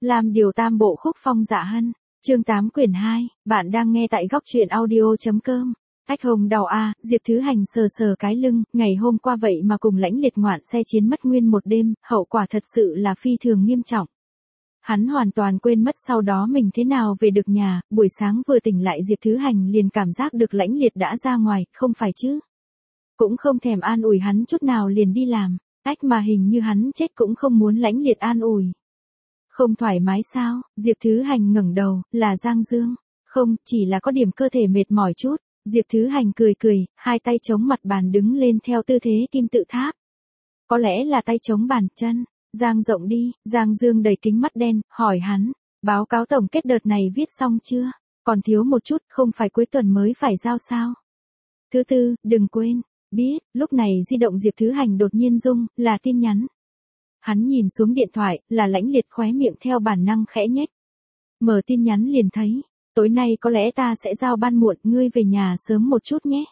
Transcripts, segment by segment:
Làm điều tam bộ khúc phong dạ hân. Chương 8 quyển 2, bạn đang nghe tại góc truyện audio.com. Ách hồng đau a, Diệp Thứ Hành sờ sờ cái lưng, ngày hôm qua vậy mà cùng Lãnh Liệt ngoạn xe chiến mất nguyên một đêm, hậu quả thật sự là phi thường nghiêm trọng. Hắn hoàn toàn quên mất sau đó mình thế nào về được nhà, buổi sáng vừa tỉnh lại Diệp Thứ Hành liền cảm giác được Lãnh Liệt đã ra ngoài, không phải chứ. Cũng không thèm an ủi hắn chút nào liền đi làm, ách mà hình như hắn chết cũng không muốn Lãnh Liệt an ủi. Không thoải mái sao? Diệp Thứ Hành ngẩng đầu, là Giang Dương. Không, chỉ là có điểm cơ thể mệt mỏi chút. Diệp Thứ Hành cười cười, hai tay chống mặt bàn đứng lên theo tư thế kim tự tháp. Có lẽ là tay chống bàn chân. Giang rộng đi, Giang Dương đầy kính mắt đen, hỏi hắn. Báo cáo tổng kết đợt này viết xong chưa? Còn thiếu một chút, không phải cuối tuần mới phải giao sao? Thứ tư, đừng quên. Biết, lúc này di động Diệp Thứ Hành đột nhiên rung, là tin nhắn. Hắn nhìn xuống điện thoại, là Lãnh Liệt khóe miệng theo bản năng khẽ nhếch. Mở tin nhắn liền thấy, tối nay có lẽ ta sẽ giao ban muộn, ngươi về nhà sớm một chút nhé.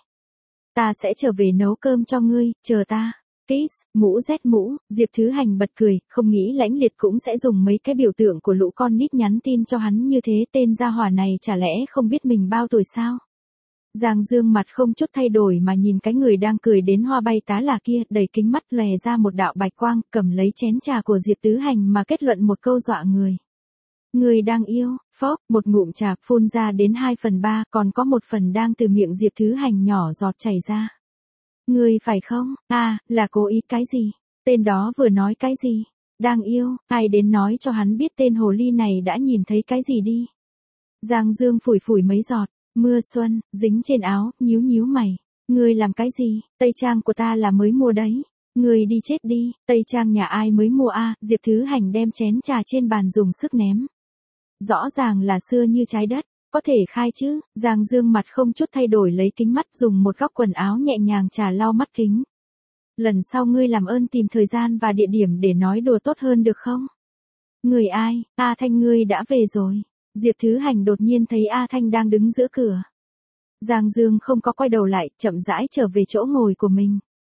Ta sẽ trở về nấu cơm cho ngươi, chờ ta. Kiss, mũ rét mũ, Diệp Thứ Hành bật cười, không nghĩ Lãnh Liệt cũng sẽ dùng mấy cái biểu tượng của lũ con nít nhắn tin cho hắn như thế, tên gia hỏa này chả lẽ không biết mình bao tuổi sao? Giang Dương mặt không chút thay đổi mà nhìn cái người đang cười đến hoa bay tá là kia, đầy kính mắt lòe ra một đạo bạch quang, cầm lấy chén trà của Diệp Tứ Hành mà kết luận một câu dọa người. Người đang yêu, phốc, một ngụm trà phun ra đến 2/3, còn có một phần đang từ miệng Diệp Thứ Hành nhỏ giọt chảy ra. Người phải không? À, là cố ý cái gì? Tên đó vừa nói cái gì? Đang yêu, ai đến nói cho hắn biết tên hồ ly này đã nhìn thấy cái gì đi. Giang Dương phủi phủi mấy giọt. Mưa xuân, dính trên áo, nhíu nhíu mày. Ngươi làm cái gì? Tây trang của ta là mới mua đấy. Ngươi đi chết đi, tây trang nhà ai mới mua a? Diệp Thứ Hành đem chén trà trên bàn dùng sức ném. Rõ ràng là xưa như trái đất, có thể khai chứ? Giang Dương mặt không chút thay đổi lấy kính mắt dùng một góc quần áo nhẹ nhàng trà lau mắt kính. Lần sau ngươi làm ơn tìm thời gian và địa điểm để nói đùa tốt hơn được không? Người ai? A Thanh ngươi đã về rồi. Diệp Thứ Hành đột nhiên thấy A Thanh đang đứng giữa cửa. Giang Dương không có quay đầu lại, chậm rãi trở về chỗ ngồi của mình.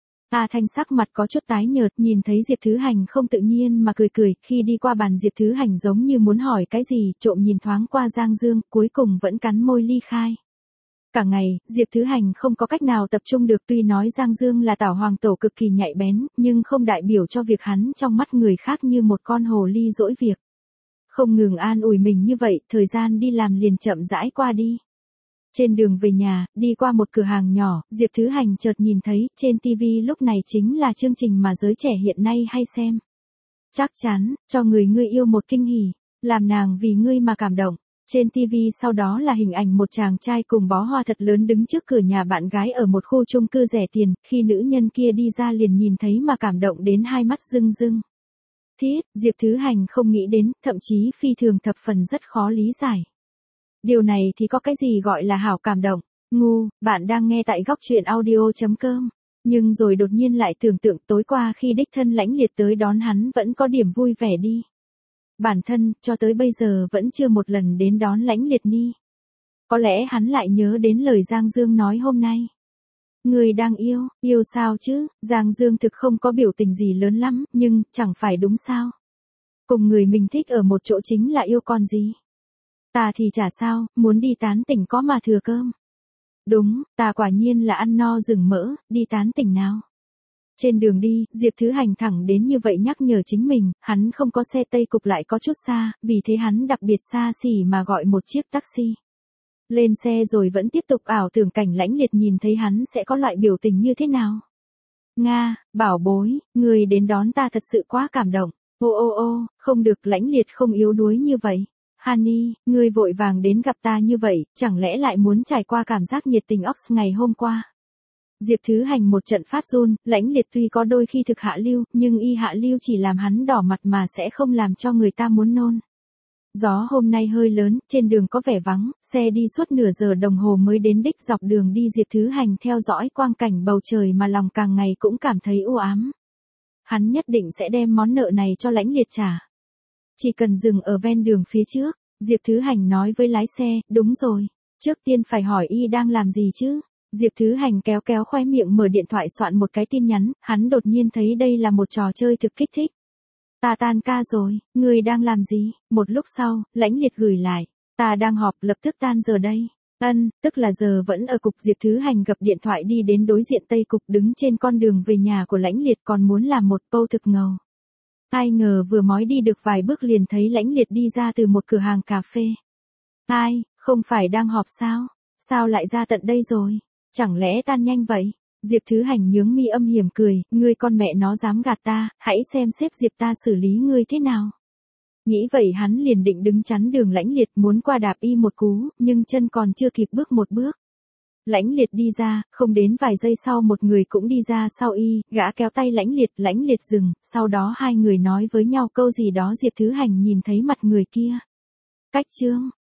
A Thanh sắc mặt có chút tái nhợt, nhìn thấy Diệp Thứ Hành không tự nhiên mà cười cười, khi đi qua bàn Diệp Thứ Hành giống như muốn hỏi cái gì, trộm nhìn thoáng qua Giang Dương, cuối cùng vẫn cắn môi ly khai. Cả ngày, Diệp Thứ Hành không có cách nào tập trung được, tuy nói Giang Dương là tảo hoàng tổ cực kỳ nhạy bén, nhưng không đại biểu cho việc hắn trong mắt người khác như một con hồ ly dỗi việc. Không ngừng an ủi mình như vậy, thời gian đi làm liền chậm rãi qua đi. Trên đường về nhà, đi qua một cửa hàng nhỏ, Diệp Thứ Hành chợt nhìn thấy, trên TV lúc này chính là chương trình mà giới trẻ hiện nay hay xem. Chắc chắn, cho người ngươi yêu một kinh hỉ, làm nàng vì ngươi mà cảm động. Trên TV sau đó là hình ảnh một chàng trai cùng bó hoa thật lớn đứng trước cửa nhà bạn gái ở một khu chung cư rẻ tiền, khi nữ nhân kia đi ra liền nhìn thấy mà cảm động đến hai mắt rưng rưng. Thiết, Diệp Thứ Hành không nghĩ đến, thậm chí phi thường thập phần rất khó lý giải. Điều này thì có cái gì gọi là hảo cảm động? Ngu, bạn đang nghe tại góc truyện audio.com. Nhưng rồi đột nhiên lại tưởng tượng tối qua khi đích thân Lãnh Liệt tới đón hắn vẫn có điểm vui vẻ đi. Bản thân, cho tới bây giờ vẫn chưa một lần đến đón Lãnh Liệt ni. Có lẽ hắn lại nhớ đến lời Giang Dương nói hôm nay. Người đang yêu sao chứ? Giang Dương thực không có biểu tình gì lớn lắm, nhưng, chẳng phải đúng sao? Cùng người mình thích ở một chỗ chính là yêu còn gì? Ta thì chả sao, muốn đi tán tỉnh có mà thừa cơm. Đúng, ta quả nhiên là ăn no rừng mỡ, đi tán tỉnh nào. Trên đường đi, Diệp Thứ Hành thẳng đến như vậy nhắc nhở chính mình, hắn không có xe Tây Cục lại có chút xa, vì thế hắn đặc biệt xa xỉ mà gọi một chiếc taxi. Lên xe rồi vẫn tiếp tục ảo tưởng cảnh Lãnh Liệt nhìn thấy hắn sẽ có loại biểu tình như thế nào. Nga, bảo bối, người đến đón ta thật sự quá cảm động. Ô, không được, Lãnh Liệt không yếu đuối như vậy. Honey, người vội vàng đến gặp ta như vậy, chẳng lẽ lại muốn trải qua cảm giác nhiệt tình Ox ngày hôm qua. Diệp Thứ Hành một trận phát run, Lãnh Liệt tuy có đôi khi thực hạ lưu, nhưng y hạ lưu chỉ làm hắn đỏ mặt mà sẽ không làm cho người ta muốn nôn. Gió hôm nay hơi lớn, trên đường có vẻ vắng, xe đi suốt nửa giờ đồng hồ mới đến đích. Dọc đường đi Diệp Thứ Hành theo dõi quang cảnh bầu trời mà lòng càng ngày cũng cảm thấy u ám. Hắn nhất định sẽ đem món nợ này cho Lãnh Liệt trả. Chỉ cần dừng ở ven đường phía trước, Diệp Thứ Hành nói với lái xe, đúng rồi, trước tiên phải hỏi y đang làm gì chứ. Diệp Thứ Hành kéo kéo khóe miệng mở điện thoại soạn một cái tin nhắn, hắn đột nhiên thấy đây là một trò chơi thực kích thích. Ta tan ca rồi, ngươi đang làm gì? Một lúc sau, Lãnh Liệt gửi lại. Ta đang họp, lập tức tan giờ đây. Tức là giờ vẫn ở cục. Diệp Thứ Hành gập điện thoại đi đến đối diện Tây Cục, đứng trên con đường về nhà của Lãnh Liệt còn muốn làm một câu thực ngầu. Ai ngờ vừa mới đi được vài bước liền thấy Lãnh Liệt đi ra từ một cửa hàng cà phê. Ai, không phải đang họp sao? Sao lại ra tận đây rồi? Chẳng lẽ tan nhanh vậy? Diệp Thứ Hành nhướng mi âm hiểm cười, ngươi con mẹ nó dám gạt ta, hãy xem sếp Diệp ta xử lý ngươi thế nào. Nghĩ vậy hắn liền định đứng chắn đường Lãnh Liệt, muốn qua đạp y một cú, nhưng chân còn chưa kịp bước một bước. Lãnh Liệt đi ra, không đến vài giây sau một người cũng đi ra sau y, gã kéo tay Lãnh Liệt dừng, sau đó hai người nói với nhau câu gì đó. Diệp Thứ Hành nhìn thấy mặt người kia. Cách Trương.